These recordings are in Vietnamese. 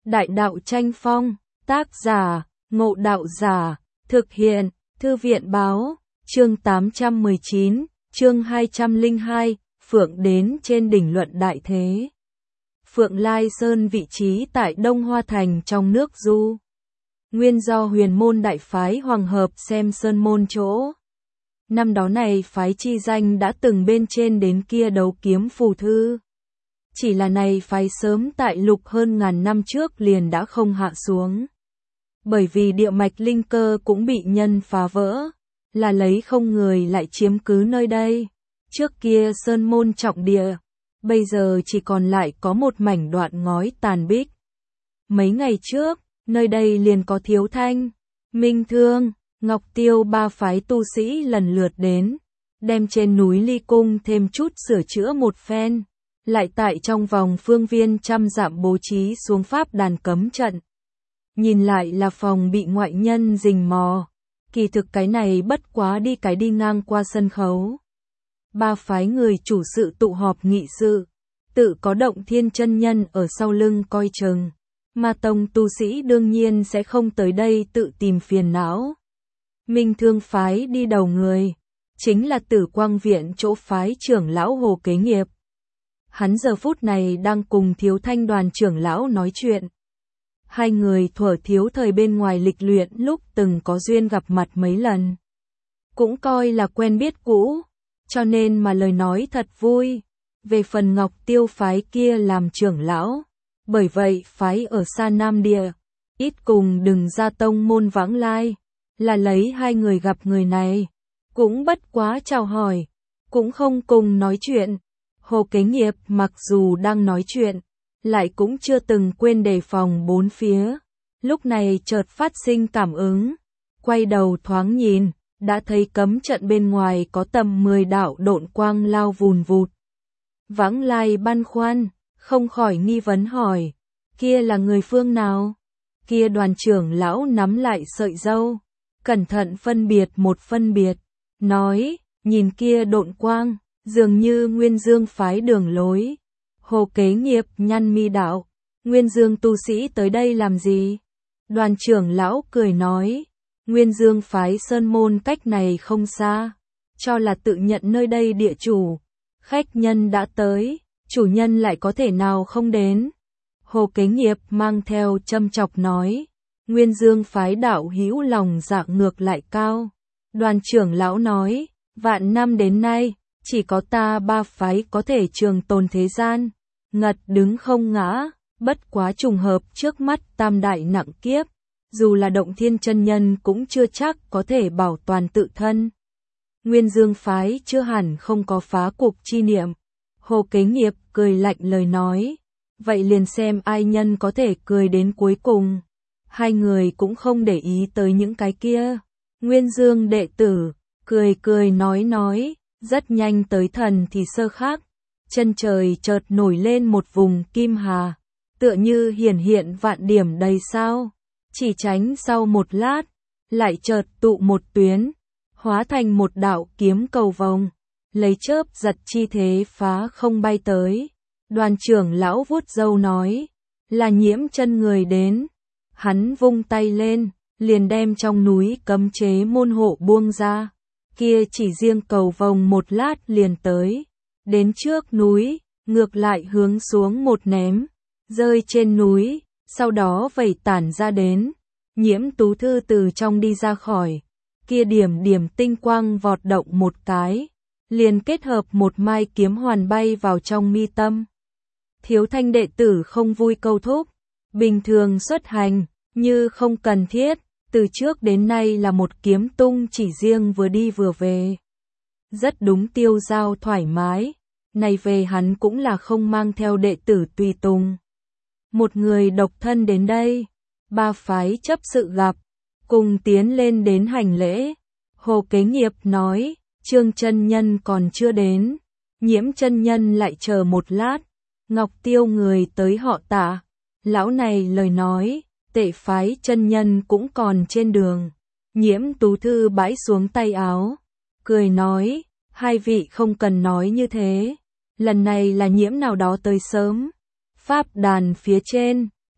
Đại đạo tranh phong, tác giả, Ngộ Đạo Giả, thực hiện, Thư viện báo, chương 819, chương 202, Phượng đến trên đỉnh luận đại thế. Phượng Lai Sơn vị trí tại Đông Hoa Thành trong nước Du. Nguyên do huyền môn đại phái Hoàng Hợp xem sơn môn chỗ. Năm đó này phái chi danh đã từng bên trên đến kia đấu kiếm phù thư. Chỉ là này phái sớm tại lục hơn ngàn năm trước liền đã không hạ xuống. Bởi vì địa mạch linh cơ cũng bị nhân phá vỡ, là lấy không người lại chiếm cứ nơi đây. Trước kia sơn môn trọng địa, bây giờ chỉ còn lại có một mảnh đoạn ngói tàn bích. Mấy ngày trước, nơi đây liền có Thiếu Thanh, Minh Thương, Ngọc Tiêu ba phái tu sĩ lần lượt đến, đem trên núi Ly Cung thêm chút sửa chữa một phen, lại tại trong vòng phương viên trăm dặm bố trí xuống pháp đàn cấm trận. Nhìn lại là phòng bị ngoại nhân rình mò, kỳ thực cái này bất quá đi ngang qua sân khấu. Ba phái người chủ sự tụ họp nghị sự, tự có Động Thiên chân nhân ở sau lưng coi chừng. Ma tông tu sĩ đương nhiên sẽ không tới đây tự tìm phiền não. Minh Thương phái đi đầu người, chính là Tử Quang Viện chỗ phái trưởng lão Hồ Kế Nghiệp. Hắn giờ phút này đang cùng Thiếu Thanh đoàn trưởng lão nói chuyện. Hai người thuở thiếu thời bên ngoài lịch luyện lúc từng có duyên gặp mặt mấy lần. Cũng coi là quen biết cũ, cho nên mà lời nói thật vui. Về phần Ngọc Tiêu phái kia làm trưởng lão, bởi vậy phái ở xa Nam Địa, ít cùng đừng ra tông môn vãng lai, là lấy hai người gặp người này, cũng bất quá chào hỏi, cũng không cùng nói chuyện. Hồ Kế Nghiệp mặc dù đang nói chuyện, lại cũng chưa từng quên đề phòng bốn phía, lúc này chợt phát sinh cảm ứng, quay đầu thoáng nhìn, đã thấy cấm trận bên ngoài có tầm 10 đạo độn quang lao vùn vụt. Vãng lai băn khoăn, không khỏi nghi vấn hỏi, kia là người phương nào? Kia đoàn trưởng lão nắm lại sợi râu, cẩn thận phân biệt, nói, nhìn kia độn quang, dường như Nguyên Dương phái đường lối. Hồ Kế Nghiệp nhăn mi đạo, Nguyên Dương tu sĩ tới đây làm gì? Đoàn trưởng lão cười nói, Nguyên Dương phái sơn môn cách này không xa, cho là tự nhận nơi đây địa chủ, khách nhân đã tới, chủ nhân lại có thể nào không đến? Hồ Kế Nghiệp mang theo châm chọc nói, Nguyên Dương phái đạo hữu lòng dạ ngược lại cao. Đoàn trưởng lão nói, vạn năm đến nay, chỉ có ta ba phái có thể trường tồn thế gian, ngật đứng không ngã, bất quá trùng hợp trước mắt tam đại nặng kiếp, dù là Động Thiên chân nhân cũng chưa chắc có thể bảo toàn tự thân. Nguyên Dương phái chưa hẳn không có phá cục chi niệm. Hồ Kế Nghiệp cười lạnh lời nói, vậy liền xem ai nhân có thể cười đến cuối cùng. Hai người cũng không để ý tới những cái kia. Nguyên Dương đệ tử, cười nói, rất nhanh tới thần thì sơ khác. Chân trời chợt nổi lên một vùng kim hà, tựa như hiển hiện vạn điểm đầy sao. Chỉ tránh sau một lát, lại chợt tụ một tuyến, hóa thành một đạo kiếm cầu vồng, lấy chớp giật chi thế phá không bay tới. Đoàn trưởng lão vuốt râu nói, là Nhiễm chân người đến. Hắn vung tay lên, liền đem trong núi cấm chế môn hộ buông ra. Kia chỉ riêng cầu vồng một lát liền tới, đến trước núi, ngược lại hướng xuống một ném, rơi trên núi, sau đó vẩy tản ra đến. Nhiễm Tú Thư từ trong đi ra khỏi, kia điểm tinh quang vọt động một cái, liền kết hợp một mai kiếm hoàn bay vào trong mi tâm. Thiếu Thanh đệ tử không vui câu thúc, bình thường xuất hành, như không cần thiết, từ trước đến nay là một kiếm tung chỉ riêng vừa đi vừa về. Rất đúng tiêu dao thoải mái, này về hắn cũng là không mang theo đệ tử tùy tùng. Một người độc thân đến đây, ba phái chấp sự gặp, cùng tiến lên đến hành lễ. Hồ Kế Nghiệp nói, Trương chân nhân còn chưa đến, Nhiễm chân nhân lại chờ một lát. Ngọc Tiêu người tới họ Tạ, lão này lời nói, Tệ phái chân nhân cũng còn trên đường. Nhiễm Tú Thư bãi xuống tay áo, cười nói, hai vị không cần nói như thế, lần này là Nhiễm nào đó tới sớm. Pháp đàn phía trên,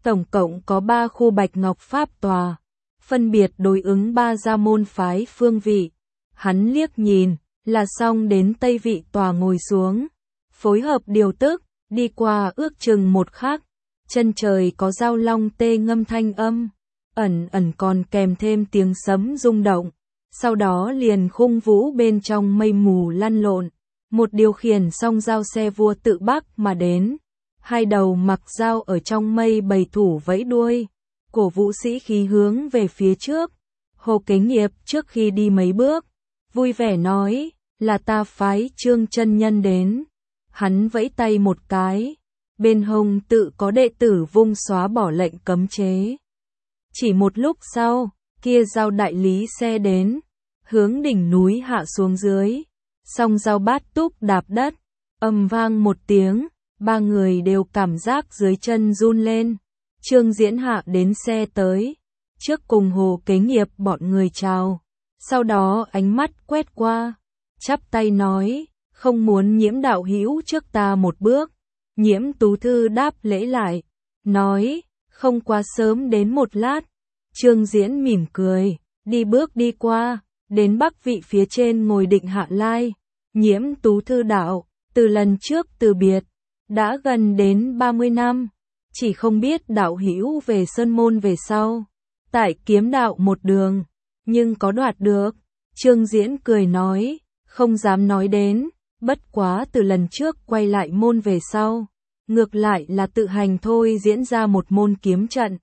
Tổng cộng có 3 khu Bạch Ngọc Pháp tòa, phân biệt đối ứng 3 gia môn phái phương vị. Hắn liếc nhìn, là xong đến Tây vị tòa ngồi xuống, phối hợp điều tức, đi qua ước chừng một khắc, chân trời có dao long tê ngâm thanh âm, ẩn ẩn còn kèm thêm tiếng sấm rung động, sau đó liền khung vũ bên trong mây mù lăn lộn, một điều khiển song dao xe vua tự bắc mà đến, hai đầu mặc dao ở trong mây bầy thủ vẫy đuôi, cổ vũ sĩ khí hướng về phía trước. Hồ Kế Nghiệp trước khi đi mấy bước, vui vẻ nói, là ta phái Trương chân nhân đến. Hắn vẫy tay một cái, bên hông tự có đệ tử vung xóa bỏ lệnh cấm chế. Chỉ một lúc sau, kia dao đại lý xe đến, hướng đỉnh núi hạ xuống dưới, song dao bát túc đạp đất, ầm vang một tiếng, ba người đều cảm giác dưới chân run lên. Trương Diễn hạ đến xe tới, trước cùng Hồ Kế Nghiệp bọn người chào, sau đó ánh mắt quét qua, chắp tay nói, không muốn Nhiễm đạo hữu trước ta một bước. Nhiễm Tú Thư đáp lễ lại, nói, không quá sớm đến một lát. Trương Diễn mỉm cười, đi bước đi qua, đến bắc vị phía trên ngồi định hạ lai. Nhiễm Tú Thư đạo, từ lần trước từ biệt, đã gần đến 30 năm, chỉ không biết đạo hữu về Sơn Môn về sau, tại kiếm đạo một đường, nhưng có đoạt được. Trương Diễn cười nói, không dám nói đến, bất quá từ lần trước quay lại môn về sau, ngược lại là tự hành thôi diễn ra một môn kiếm trận.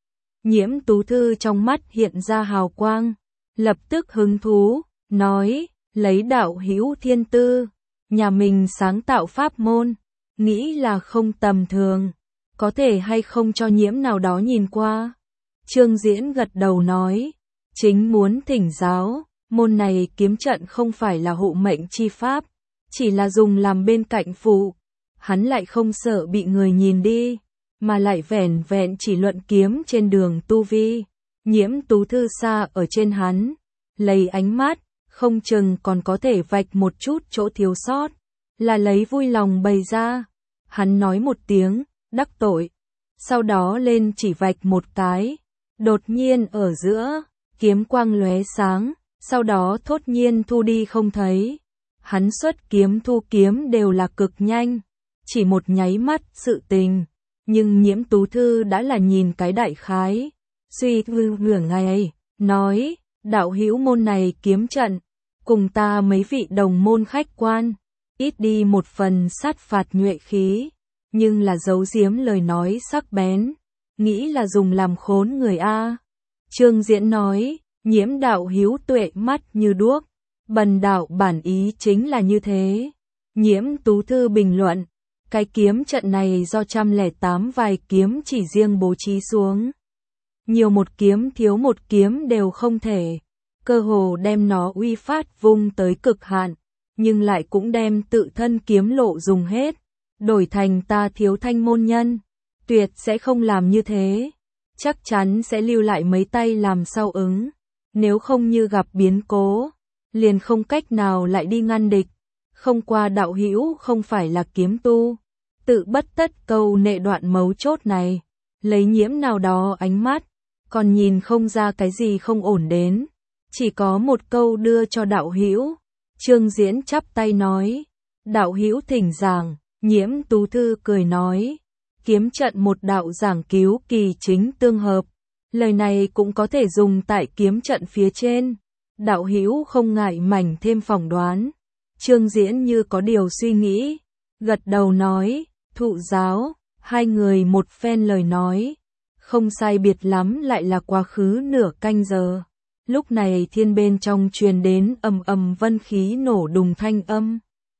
Nhiễm Tú Thư trong mắt hiện ra hào quang, lập tức hứng thú, nói, lấy đạo hữu thiên tư, nhà mình sáng tạo pháp môn, nghĩ là không tầm thường, có thể hay không cho Nhiễm nào đó nhìn qua. Trương Diễn gật đầu nói, chính muốn thỉnh giáo, môn này kiếm trận không phải là hộ mệnh chi pháp, chỉ là dùng làm bên cạnh phụ. Hắn lại không sợ bị người nhìn đi, mà lại vẻn vẹn chỉ luận kiếm trên đường tu vi. Nhiễm Tú Thư xa ở trên hắn, lấy ánh mắt, không chừng còn có thể vạch một chút chỗ thiếu sót, là lấy vui lòng bày ra. Hắn nói một tiếng, đắc tội, sau đó lên chỉ vạch một cái, đột nhiên ở giữa, kiếm quang lóe sáng, sau đó thốt nhiên thu đi không thấy. Hắn xuất kiếm thu kiếm đều là cực nhanh, chỉ một nháy mắt sự tình, nhưng Nhiễm Tú Thư đã là nhìn cái đại khái, suy tư nửa ngày, nói, đạo hữu môn này kiếm trận, cùng ta mấy vị đồng môn khách quan, ít đi một phần sát phạt nhuệ khí, nhưng là giấu giếm lời nói sắc bén, nghĩ là dùng làm khốn người a. Trương Diễn nói, Nhiễm đạo hữu tuệ mắt như đuốc, bần đạo bản ý chính là như thế. Nhiễm Tú Thư bình luận, cái kiếm trận này do 108 vài kiếm chỉ riêng bố trí xuống. Nhiều một kiếm thiếu một kiếm đều không thể, cơ hồ đem nó uy phát vung tới cực hạn, nhưng lại cũng đem tự thân kiếm lộ dùng hết, đổi thành ta thiếu thanh môn nhân, tuyệt sẽ không làm như thế, chắc chắn sẽ lưu lại mấy tay làm sau ứng, nếu không như gặp biến cố, liền không cách nào lại đi ngăn địch. Không qua đạo hữu không phải là kiếm tu, tự bất tất câu nệ đoạn mấu chốt này, lấy Nhiễm nào đó ánh mắt, còn nhìn không ra cái gì không ổn đến, chỉ có một câu đưa cho đạo hữu. Trương Diễn chắp tay nói, đạo hữu thỉnh giảng. Nhiễm Tú Thư cười nói, kiếm trận một đạo giảng cứu kỳ chính tương hợp, lời này cũng có thể dùng tại kiếm trận phía trên, đạo hữu không ngại mảnh thêm phỏng đoán. Trương Diễn như có điều suy nghĩ, gật đầu nói, thụ giáo. Hai người một phen lời nói, không sai biệt lắm lại là quá khứ nửa canh giờ. Lúc này thiên bên trong truyền đến ầm ầm vân khí nổ đùng thanh âm,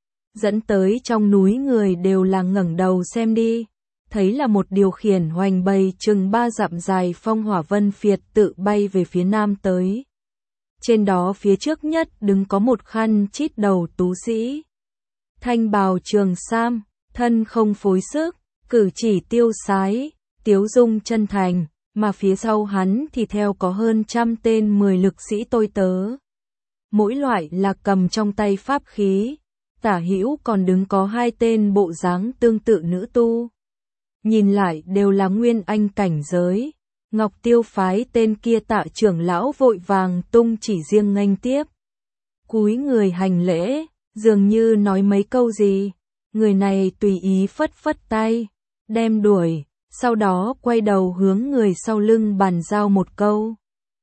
dẫn tới trong núi người đều là ngẩng đầu xem đi, thấy là một điều khiển hoành bầy chừng 3 dặm dài phong hỏa vân phiệt tự bay về phía nam tới. Trên đó phía trước nhất đứng có một khăn chít đầu tú sĩ, thanh bào trường sam, thân không phối sức, cử chỉ tiêu sái, tiếu dung chân thành, mà phía sau hắn thì theo có hơn 100 tên 10 lực sĩ tôi tớ. Mỗi loại là cầm trong tay pháp khí, tả hữu còn đứng có 2 tên bộ dáng tương tự nữ tu. nhìn lại đều là nguyên anh cảnh giới. Ngọc Tiêu phái tên kia Tạ trưởng lão vội vàng tung chỉ riêng nghênh tiếp. Cúi người hành lễ, dường như nói mấy câu gì. Người này tùy ý phất phất tay, đem đuổi, sau đó quay đầu hướng người sau lưng bàn giao một câu.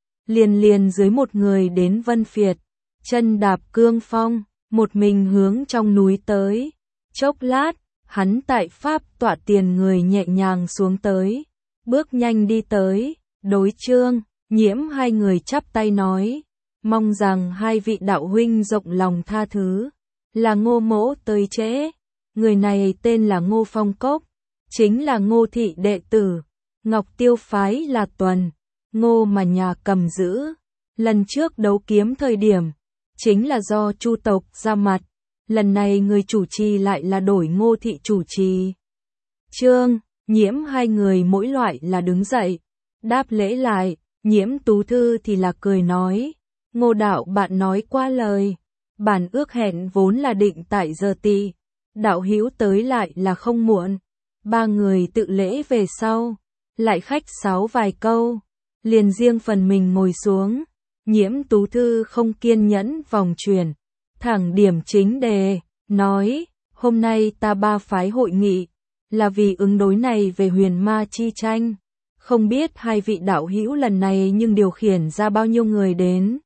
Liền dưới một người đến Vân Phiệt, chân đạp cương phong, một mình hướng trong núi tới. Chốc lát, hắn tại pháp tọa tiền người nhẹ nhàng xuống tới, bước nhanh đi tới, đối Trương, Nhiễm hai người chắp tay nói, mong rằng hai vị đạo huynh rộng lòng tha thứ, là Ngô mỗ tới trễ. Người này tên là Ngô Phong Cốc, chính là Ngô thị đệ tử, Ngọc Tiêu phái là Tuần, Ngô mà nhà cầm giữ. Lần trước đấu kiếm thời điểm, chính là do Chu tộc ra mặt, lần này người chủ trì lại là đổi Ngô thị chủ trì. Trương, Nhiễm hai người mỗi loại là đứng dậy, đáp lễ lại, Nhiễm Tú Thư thì là cười nói, Ngô đạo bạn nói qua lời, bản ước hẹn vốn là định tại giờ tỵ, đạo hữu tới lại là không muộn. Ba người tự lễ về sau, lại khách sáo vài câu, liền riêng phần mình ngồi xuống. Nhiễm Tú Thư không kiên nhẫn vòng chuyển, thẳng điểm chính đề, nói, hôm nay ta ba phái hội nghị, là vì ứng đối này về huyền ma chi tranh. Không biết hai vị đạo hữu lần này nhưng điều khiển ra bao nhiêu người đến.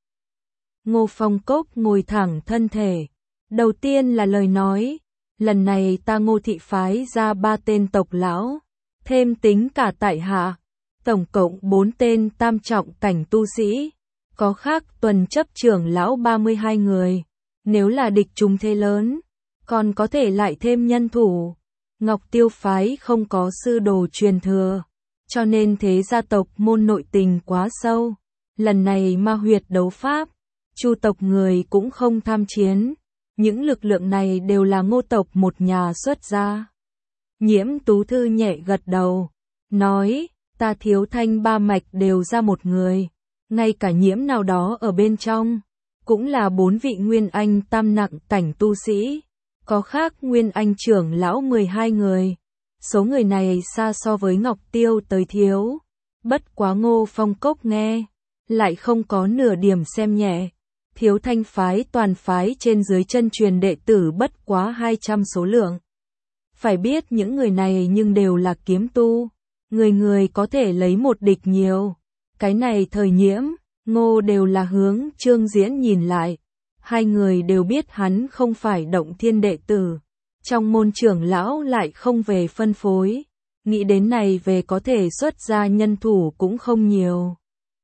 Ngô Phong Cốc ngồi thẳng thân thể, đầu tiên là lời nói, lần này ta Ngô thị phái ra 3 tên tộc lão, thêm tính cả tại hạ, tổng cộng 4 tên tam trọng cảnh tu sĩ, có khác tuần chấp trưởng lão 32 người, nếu là địch chúng thế lớn, còn có thể lại thêm nhân thủ. Ngọc Tiêu phái không có sư đồ truyền thừa, cho nên thế gia tộc môn nội tình quá sâu, lần này ma huyệt đấu pháp, Chu tộc người cũng không tham chiến. Những lực lượng này đều là Ngô tộc một nhà xuất ra. Nhiễm Tú Thư nhẹ gật đầu, nói, ta Thiếu Thanh ba mạch đều ra một người, ngay cả Nhiễm nào đó ở bên trong, cũng là 4 vị nguyên anh tam nặng cảnh tu sĩ, có khác nguyên anh trưởng lão 12 người. Số người này xa so với Ngọc Tiêu tới thiếu, bất quá Ngô Phong Cốc nghe, lại không có nửa điểm xem nhẹ. Thiếu Thanh phái toàn phái trên dưới chân truyền đệ tử bất quá 200 số lượng. Phải biết những người này nhưng đều là kiếm tu, người có thể lấy một địch nhiều. Cái này thời Nhiễm, Ngô đều là hướng Trương Diễn nhìn lại. Hai người đều biết hắn không phải động thiên đệ tử. Trong môn trưởng lão lại không về phân phối. Nghĩ đến này về có thể xuất ra nhân thủ cũng không nhiều.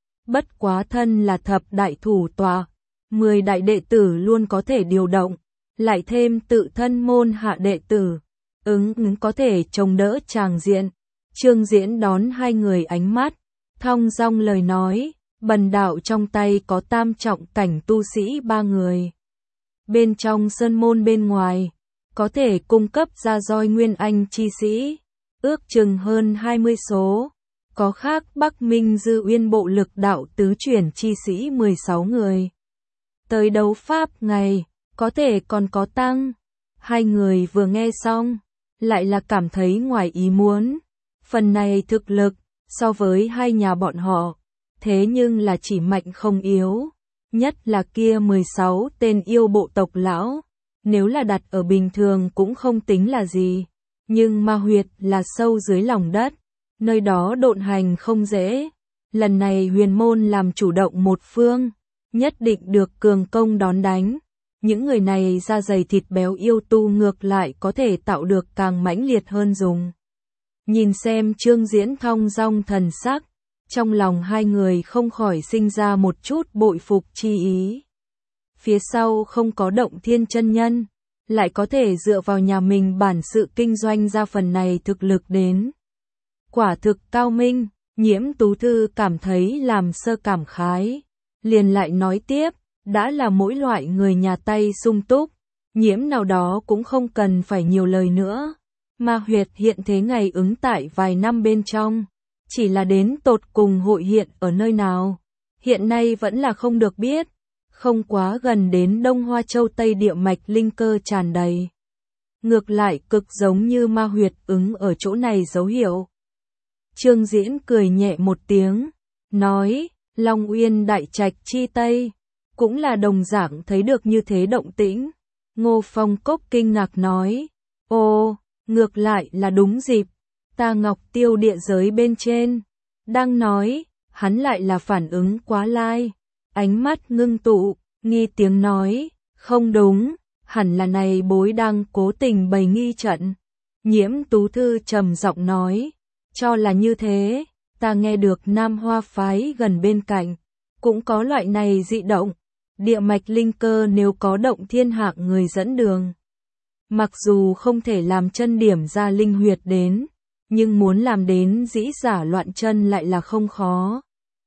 Bất quá thân là thập đại thủ tọa. 10 đại đệ tử luôn có thể điều động, lại thêm tự thân môn hạ đệ tử, ứng có thể chống đỡ tràng diện. Trương Diễn đón hai người ánh mắt, thong dong lời nói, bần đạo trong tay có tam trọng cảnh tu sĩ 3 người. Bên trong sơn môn bên ngoài, có thể cung cấp ra roi nguyên anh chi sĩ, ước chừng hơn 20 số. Có khác Bắc Minh Dư Uyên bộ lực đạo tứ chuyển chi sĩ 16 người. Tới đấu pháp ngày, có thể còn có tăng. Hai người vừa nghe xong, lại là cảm thấy ngoài ý muốn. Phần này thực lực, so với hai nhà bọn họ, thế nhưng là chỉ mạnh không yếu. Nhất là kia 16 tên yêu bộ tộc lão, nếu là đặt ở bình thường cũng không tính là gì. Nhưng ma huyệt là sâu dưới lòng đất, nơi đó độn hành không dễ. Lần này huyền môn làm chủ động một phương, nhất định được cường công đón đánh. Những người này da dày thịt béo yêu tu ngược lại có thể tạo được càng mãnh liệt hơn dùng. Nhìn xem Trương Diễn thong dong thần sắc, trong lòng hai người không khỏi sinh ra một chút bội phục chi ý. Phía sau không có động thiên chân nhân, lại có thể dựa vào nhà mình bản sự kinh doanh ra phần này thực lực đến. Quả thực cao minh, Nhiễm Tú Thư cảm thấy làm sơ cảm khái. Liền lại nói tiếp, đã là mỗi loại người nhà tay sung túc, Nhiễm nào đó cũng không cần phải nhiều lời nữa. Ma huyệt hiện thế ngày ứng tại vài năm bên trong, chỉ là đến tột cùng hội hiện ở nơi nào, hiện nay vẫn là không được biết, không quá gần đến Đông Hoa Châu Tây địa mạch linh cơ tràn đầy. ngược lại cực giống như ma huyệt ứng ở chỗ này dấu hiệu. Trương Diễn cười nhẹ một tiếng, nói, Long Uyên đại trạch chi Tây, cũng là đồng dạng thấy được như thế động tĩnh. Ngô Phong Cốc kinh ngạc nói, ồ, ngược lại là đúng dịp, ta Ngọc Tiêu địa giới bên trên. Đang nói, hắn lại là phản ứng quá lai, ánh mắt ngưng tụ, nghi tiếng nói, không đúng, hẳn là này bối đang cố tình bày nghi trận. Nhiễm Tú Thư trầm giọng nói, cho là như thế, ta nghe được Nam Hoa phái gần bên cạnh, cũng có loại này dị động, địa mạch linh cơ nếu có động thiên hạng người dẫn đường. Mặc dù không thể làm chân điểm ra linh huyệt đến, nhưng muốn làm đến dĩ giả loạn chân lại là không khó.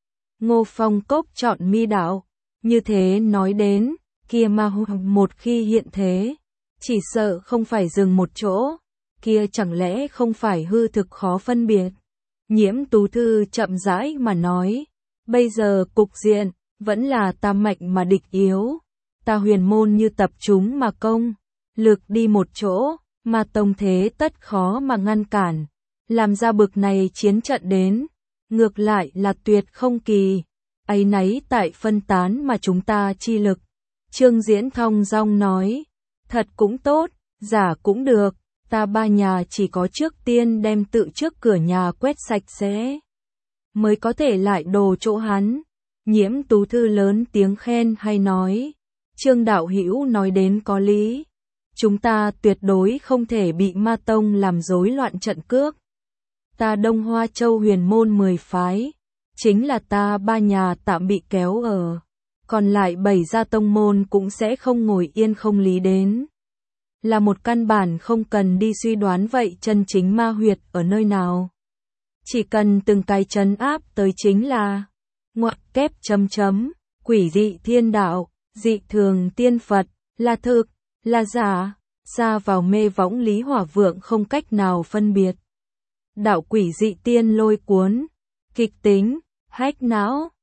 Ngô Phong Cốc chọn mi đạo, như thế nói đến, kia ma một khi hiện thế, chỉ sợ không phải dừng một chỗ, kia chẳng lẽ không phải hư thực khó phân biệt. Nhiễm Tú Thư chậm rãi mà nói, bây giờ cục diện, vẫn là ta mạnh mà địch yếu, ta huyền môn như tập chúng mà công, lực đi một chỗ, mà tông thế tất khó mà ngăn cản, làm ra bực này chiến trận đến, ngược lại là tuyệt không kỳ, ấy nấy tại phân tán mà chúng ta chi lực. Trương Diễn thong dong nói, thật cũng tốt, giả cũng được, ta ba nhà chỉ có trước tiên đem tự trước cửa nhà quét sạch sẽ, mới có thể lại đồ chỗ hắn. Nhiễm Tú Thư lớn tiếng khen hay nói, Trương đạo hữu nói đến có lý, chúng ta tuyệt đối không thể bị ma tông làm rối loạn trận cước. Ta Đông Hoa Châu huyền môn 10 phái, chính là ta ba nhà tạm bị kéo ở, còn lại 7 gia tông môn cũng sẽ không ngồi yên không lý đến. Là một căn bản không cần đi suy đoán vậy chân chính ma huyệt ở nơi nào. Chỉ cần từng cái trấn áp tới chính là ngoặc kép chấm chấm, quỷ dị thiên đạo, dị thường tiên Phật, là thực, là giả, xa vào mê võng Lý Hỏa Vượng không cách nào phân biệt. Đạo quỷ dị tiên lôi cuốn, kịch tính, hách não.